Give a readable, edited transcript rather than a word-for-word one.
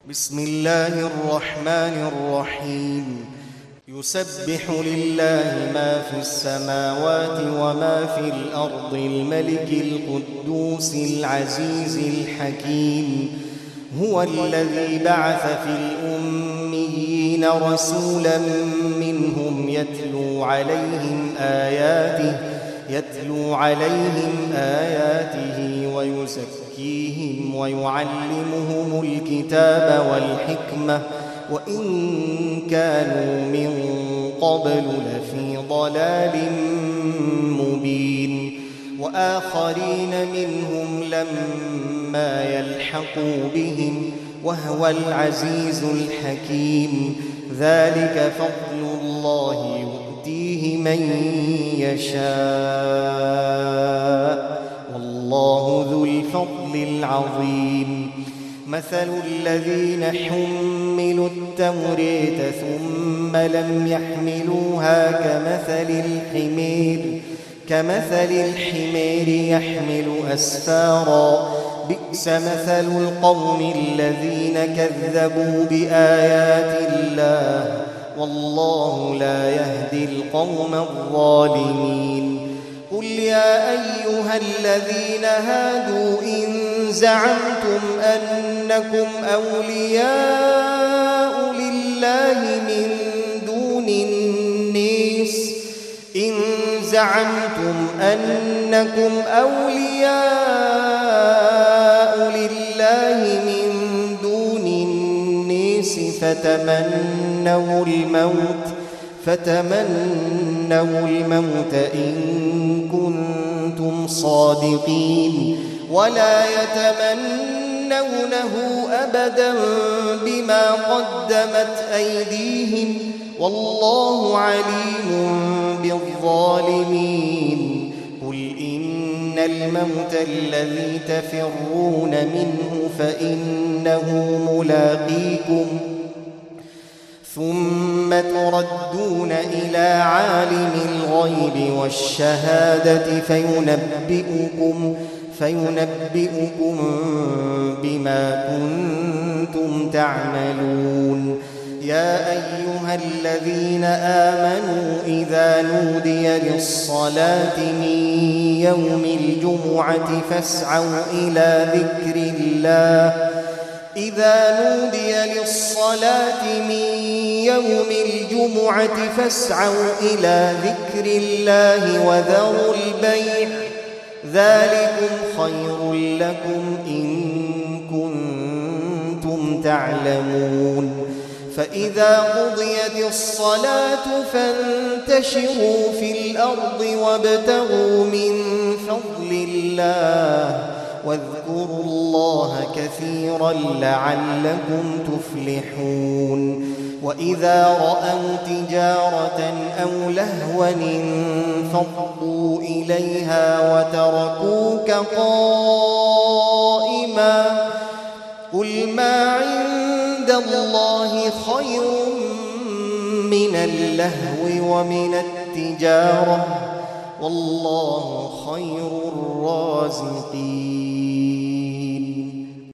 بسم الله الرحمن الرحيم. يسبح لله ما في السماوات وما في الأرض الملك القدوس العزيز الحكيم. هو الذي بعث في الأميين رسولا منهم يتلو عليهم آياته ويزكيهم ويعلمهم الكتاب والحكمة وإن كانوا من قبل لفي ضلال مبين. وآخرين منهم لما يلحقوا بهم وهو العزيز الحكيم. ذلك فضل الله يؤتيه من يشاء والله ذو الفضل العظيم. مثل الذين حملوا التوراة ثم لم يحملوها كمثل الحمير يحمل أسفارا. بئس مثل القوم الذين كذبوا بآيات الله والله لا يهدي القوم الظالمين. قل يا أيها الذين هادوا إن زعمتم أنكم أولياء لله من دون الناس فتمنوا الموت إن كنتم صادقين ولا يتمنونه أبدا بما قدمت أيديهم والله عليم بالظالمين. قل إن الموت الذي تفرون منه فإنه ملاقيكم ثم تردون إلى عالم الغيب والشهادة فينبئكم بما كنتم تعملون. يا أيها الذين آمنوا إذا نودي للصلاة من يوم الجمعة فاسعوا إلى ذكر الله وذروا البيع ذلكم خير لكم إن كنتم تعلمون. فإذا قضيت الصلاة فانتشروا في الأرض وابتغوا من فضل الله واذكروا الله كثيرا لعلكم تفلحون. وإذا رأوا تجارة أو لهوا انفضوا إليها وتركوك قائما. قل ما عند الله خير من اللهو ومن التجارة والله خير الرازقين.